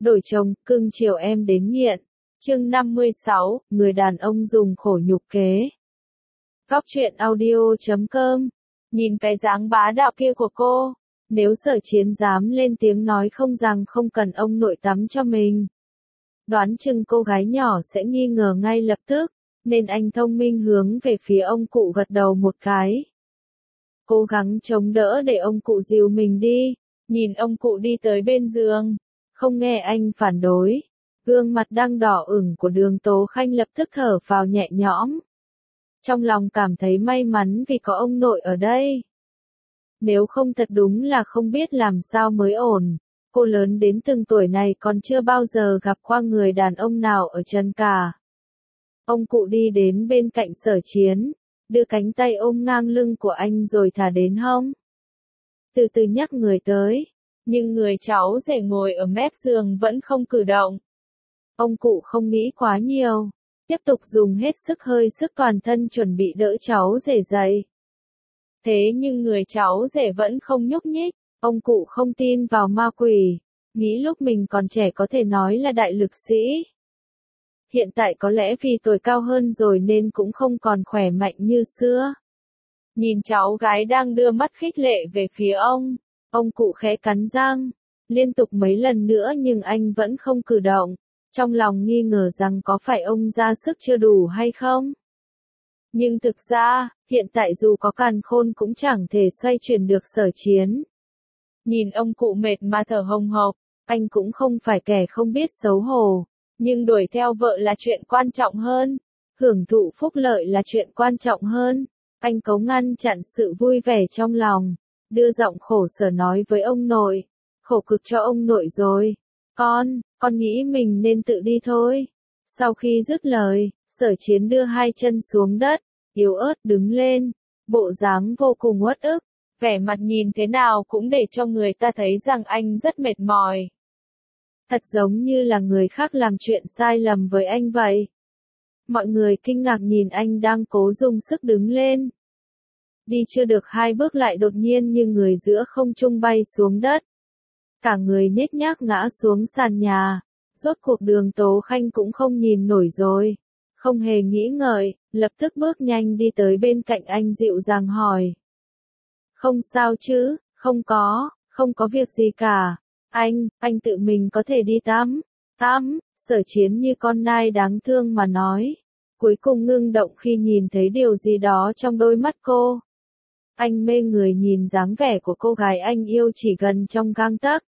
Đổi chồng, cưng chiều em đến nghiện. Chương 56, người đàn ông dùng khổ nhục kế. Góc truyện audio.com. Nhìn cái dáng bá đạo kia của cô, nếu Sở Chiến dám lên tiếng nói không rằng không cần ông nội tắm cho mình, đoán chừng cô gái nhỏ sẽ nghi ngờ ngay lập tức, nên anh thông minh hướng về phía ông cụ gật đầu một cái. Cố gắng chống đỡ để ông cụ dìu mình đi, nhìn ông cụ đi tới bên giường, không nghe anh phản đối. Gương mặt đang đỏ ửng của Đường Tố Khanh lập tức thở phào nhẹ nhõm. Trong lòng cảm thấy may mắn vì có ông nội ở đây. Nếu không thật đúng là không biết làm sao mới ổn. Cô lớn đến từng tuổi này còn chưa bao giờ gặp qua người đàn ông nào ở chân cả. Ông cụ đi đến bên cạnh Sở Chiến, đưa cánh tay ôm ngang lưng của anh rồi thả đến hông. Từ từ nhắc người tới, nhưng người cháu rể ngồi ở mép giường vẫn không cử động. Ông cụ không nghĩ quá nhiều, tiếp tục dùng hết sức hơi sức toàn thân chuẩn bị đỡ cháu rể dậy. Thế nhưng người cháu rể vẫn không nhúc nhích, ông cụ không tin vào ma quỷ, nghĩ lúc mình còn trẻ có thể nói là đại lực sĩ. Hiện tại có lẽ vì tuổi cao hơn rồi nên cũng không còn khỏe mạnh như xưa. Nhìn cháu gái đang đưa mắt khích lệ về phía ông cụ khẽ cắn răng, liên tục mấy lần nữa nhưng anh vẫn không cử động, trong lòng nghi ngờ rằng có phải ông ra sức chưa đủ hay không. Nhưng thực ra, hiện tại dù có càn khôn cũng chẳng thể xoay chuyển được Sở Chiến. Nhìn ông cụ mệt mà thở hồng hộc, anh cũng không phải kẻ không biết xấu hổ, nhưng đuổi theo vợ là chuyện quan trọng hơn, hưởng thụ phúc lợi là chuyện quan trọng hơn. Anh cố ngăn chặn sự vui vẻ trong lòng, đưa giọng khổ sở nói với ông nội, khổ cực cho ông nội rồi, con nghĩ mình nên tự đi thôi. Sau khi dứt lời, Sở Chiến đưa hai chân xuống đất, yếu ớt đứng lên, bộ dáng vô cùng uất ức, vẻ mặt nhìn thế nào cũng để cho người ta thấy rằng anh rất mệt mỏi. Thật giống như là người khác làm chuyện sai lầm với anh vậy. Mọi người kinh ngạc nhìn anh đang cố dùng sức đứng lên. Đi chưa được hai bước lại đột nhiên như người giữa không trung bay xuống đất. Cả người nhếch nhác ngã xuống sàn nhà. Rốt cuộc Đường Tố Khanh cũng không nhìn nổi rồi. Không hề nghĩ ngợi, lập tức bước nhanh đi tới bên cạnh anh dịu dàng hỏi. Không sao chứ, không có việc gì cả. Anh tự mình có thể đi tắm. Sở Chiến như con nai đáng thương mà nói. Cuối cùng ngưng động khi nhìn thấy điều gì đó trong đôi mắt cô. Anh mê người nhìn dáng vẻ của cô gái anh yêu chỉ gần trong gang tấc.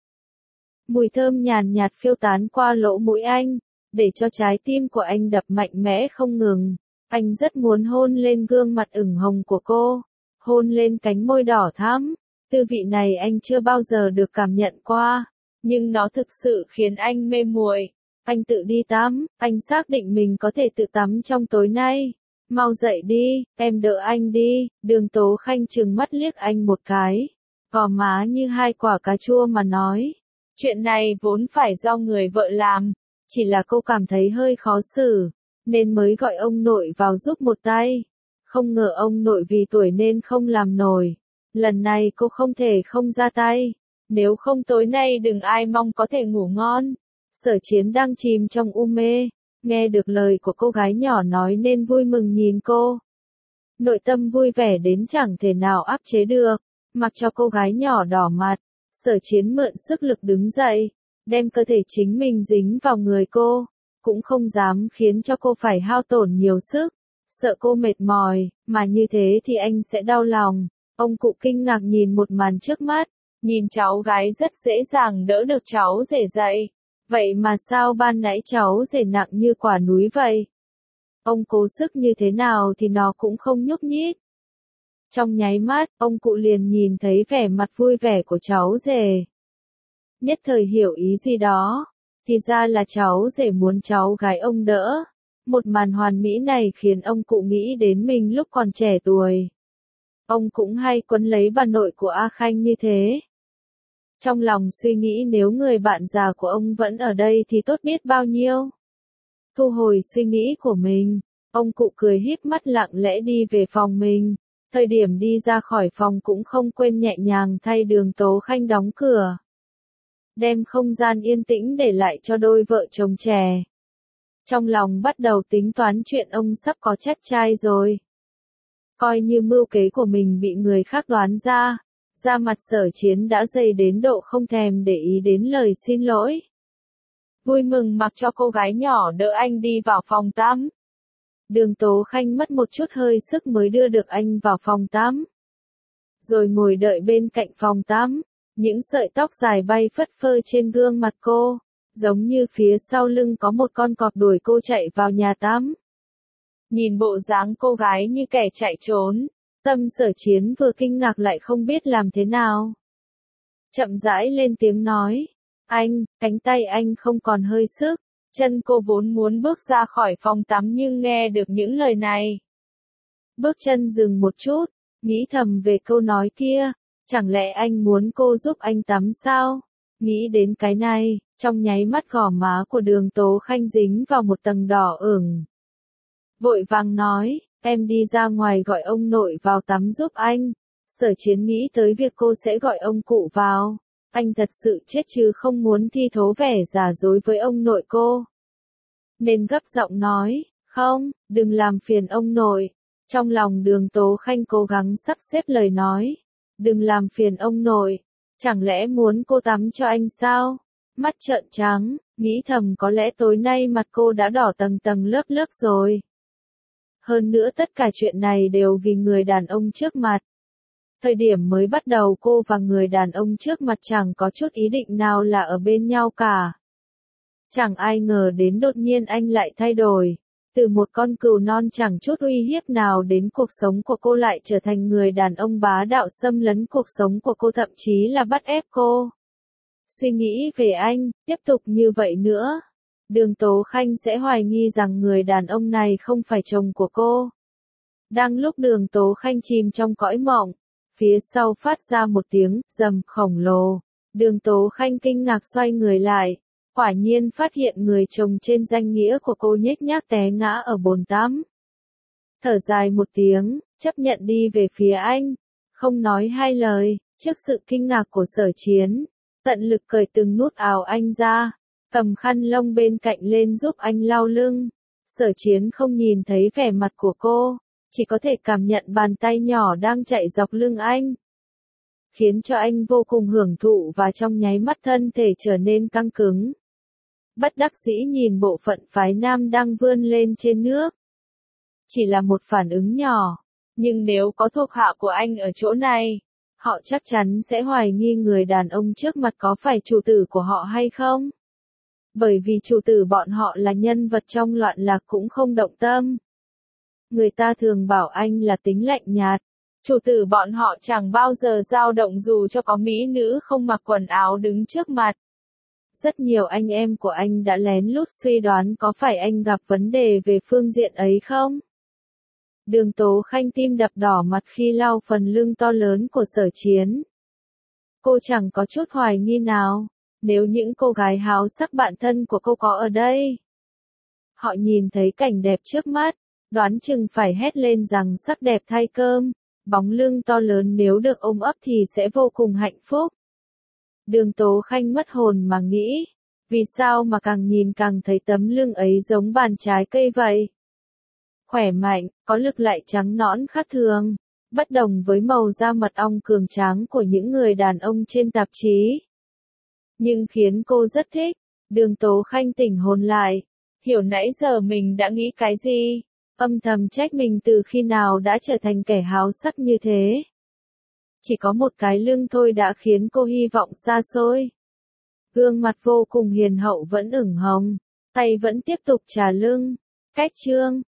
Mùi thơm nhàn nhạt phiêu tán qua lỗ mũi anh, để cho trái tim của anh đập mạnh mẽ không ngừng. Anh rất muốn hôn lên gương mặt ửng hồng của cô, hôn lên cánh môi đỏ thắm. Tư vị này anh chưa bao giờ được cảm nhận qua, nhưng nó thực sự khiến anh mê muội. Anh tự đi tắm, anh xác định mình có thể tự tắm trong tối nay. Mau dậy đi, em đỡ anh đi. Đường Tố Khanh trừng mắt liếc anh một cái, gò má như hai quả cà chua mà nói. Chuyện này vốn phải do người vợ làm, chỉ là cô cảm thấy hơi khó xử, nên mới gọi ông nội vào giúp một tay. Không ngờ ông nội vì tuổi nên không làm nổi. Lần này cô không thể không ra tay, nếu không tối nay đừng ai mong có thể ngủ ngon. Sở Chiến đang chìm trong u mê, nghe được lời của cô gái nhỏ nói nên vui mừng nhìn cô. Nội tâm vui vẻ đến chẳng thể nào áp chế được, mặc cho cô gái nhỏ đỏ mặt. Sở Chiến mượn sức lực đứng dậy, đem cơ thể chính mình dính vào người cô, cũng không dám khiến cho cô phải hao tổn nhiều sức, sợ cô mệt mỏi, mà như thế thì anh sẽ đau lòng. Ông cụ kinh ngạc nhìn một màn trước mắt, nhìn cháu gái rất dễ dàng đỡ được cháu rể dậy. Vậy mà sao ban nãy cháu rể nặng như quả núi vậy? Ông cố sức như thế nào thì nó cũng không nhúc nhích. Trong nháy mắt, ông cụ liền nhìn thấy vẻ mặt vui vẻ của cháu rể. Nhất thời hiểu ý gì đó, thì ra là cháu rể muốn cháu gái ông đỡ. Một màn hoàn mỹ này khiến ông cụ nghĩ đến mình lúc còn trẻ tuổi. Ông cũng hay quấn lấy bà nội của A Khanh như thế. Trong lòng suy nghĩ nếu người bạn già của ông vẫn ở đây thì tốt biết bao nhiêu. Thu hồi suy nghĩ của mình, ông cụ cười híp mắt lặng lẽ đi về phòng mình. Thời điểm đi ra khỏi phòng cũng không quên nhẹ nhàng thay Đường Tố Khanh đóng cửa. đem không gian yên tĩnh để lại cho đôi vợ chồng trẻ. Trong lòng bắt đầu tính toán chuyện ông sắp có chắc trai rồi. Coi như mưu kế của mình bị người khác đoán ra, da mặt Sở Chiến đã dày đến độ không thèm để ý đến lời xin lỗi. Vui mừng mặc cho cô gái nhỏ đỡ anh đi vào phòng tắm. Đường Tố Khanh mất một chút hơi sức mới đưa được anh vào phòng tắm. Rồi ngồi đợi bên cạnh phòng tắm, những sợi tóc dài bay phất phơ trên gương mặt cô, giống như phía sau lưng có một con cọp đuổi cô chạy vào nhà tắm. Nhìn bộ dáng cô gái như kẻ chạy trốn, tâm Sở Chiến vừa kinh ngạc lại không biết làm thế nào. Chậm rãi lên tiếng nói, anh, cánh tay anh không còn hơi sức. Chân cô vốn muốn bước ra khỏi phòng tắm nhưng nghe được những lời này. Bước chân dừng một chút, nghĩ thầm về câu nói kia, chẳng lẽ anh muốn cô giúp anh tắm sao? Nghĩ đến cái này, trong nháy mắt gò má của Đường Tố Khanh dính vào một tầng đỏ ửng. Vội vàng nói, em đi ra ngoài gọi ông nội vào tắm giúp anh. Sở Chiến nghĩ tới việc cô sẽ gọi ông cụ vào. Anh thật sự chết chứ không muốn thi thố vẻ giả dối với ông nội cô. Nên gấp giọng nói, không, đừng làm phiền ông nội. Trong lòng Đường Tố Khanh cố gắng sắp xếp lời nói. Đừng làm phiền ông nội. Chẳng lẽ muốn cô tắm cho anh sao? Mắt trợn trắng, nghĩ thầm có lẽ tối nay mặt cô đã đỏ tầng tầng lớp lớp rồi. Hơn nữa tất cả chuyện này đều vì người đàn ông trước mặt. Thời điểm mới bắt đầu cô và người đàn ông trước mặt chẳng có chút ý định nào là ở bên nhau cả. Chẳng ai ngờ đến đột nhiên anh lại thay đổi. Từ một con cừu non chẳng chút uy hiếp nào đến cuộc sống của cô lại trở thành người đàn ông bá đạo xâm lấn cuộc sống của cô, thậm chí là bắt ép cô. Suy nghĩ về anh, tiếp tục như vậy nữa, Đường Tố Khanh sẽ hoài nghi rằng người đàn ông này không phải chồng của cô. Đang lúc Đường Tố Khanh chìm trong cõi mộng, phía sau phát ra một tiếng rầm khổng lồ. Đường Tố Khanh kinh ngạc xoay người lại, quả nhiên phát hiện người chồng trên danh nghĩa của cô nhếch nhác té ngã ở bồn tắm. Thở dài một tiếng, chấp nhận đi về phía anh, không nói hai lời. Trước sự kinh ngạc của Sở Chiến, tận lực cởi từng nút áo anh ra, cầm khăn lông bên cạnh lên giúp anh lau lưng. Sở Chiến không nhìn thấy vẻ mặt của cô, chỉ có thể cảm nhận bàn tay nhỏ đang chạy dọc lưng anh, khiến cho anh vô cùng hưởng thụ và trong nháy mắt thân thể trở nên căng cứng. Bất đắc dĩ nhìn bộ phận phái nam đang vươn lên trên nước. Chỉ là một phản ứng nhỏ, nhưng nếu có thuộc hạ của anh ở chỗ này, họ chắc chắn sẽ hoài nghi người đàn ông trước mặt có phải chủ tử của họ hay không. Bởi vì chủ tử bọn họ là nhân vật trong loạn lạc cũng không động tâm. Người ta thường bảo anh là tính lạnh nhạt. Chủ tử bọn họ chẳng bao giờ dao động dù cho có mỹ nữ không mặc quần áo đứng trước mặt. Rất nhiều anh em của anh đã lén lút suy đoán có phải anh gặp vấn đề về phương diện ấy không? Đường Tố Khanh tim đập đỏ mặt khi lau phần lưng to lớn của Sở Chiến. Cô chẳng có chút hoài nghi nào, nếu những cô gái háo sắc bạn thân của cô có ở đây. Họ nhìn thấy cảnh đẹp trước mắt, đoán chừng phải hét lên rằng sắc đẹp thay cơm, bóng lưng to lớn nếu được ôm ấp thì sẽ vô cùng hạnh phúc. Đường Tố Khanh mất hồn mà nghĩ, vì sao mà càng nhìn càng thấy tấm lưng ấy giống bàn trái cây vậy? Khỏe mạnh, có lực lại trắng nõn khác thường, bất đồng với màu da mật ong cường tráng của những người đàn ông trên tạp chí. Nhưng khiến cô rất thích, Đường Tố Khanh tỉnh hồn lại, hiểu nãy giờ mình đã nghĩ cái gì, âm thầm trách mình từ khi nào đã trở thành kẻ háo sắc như thế. Chỉ có một cái lưng thôi đã khiến cô hy vọng xa xôi. Gương mặt vô cùng hiền hậu vẫn ửng hồng, tay vẫn tiếp tục chà lưng. Cách chương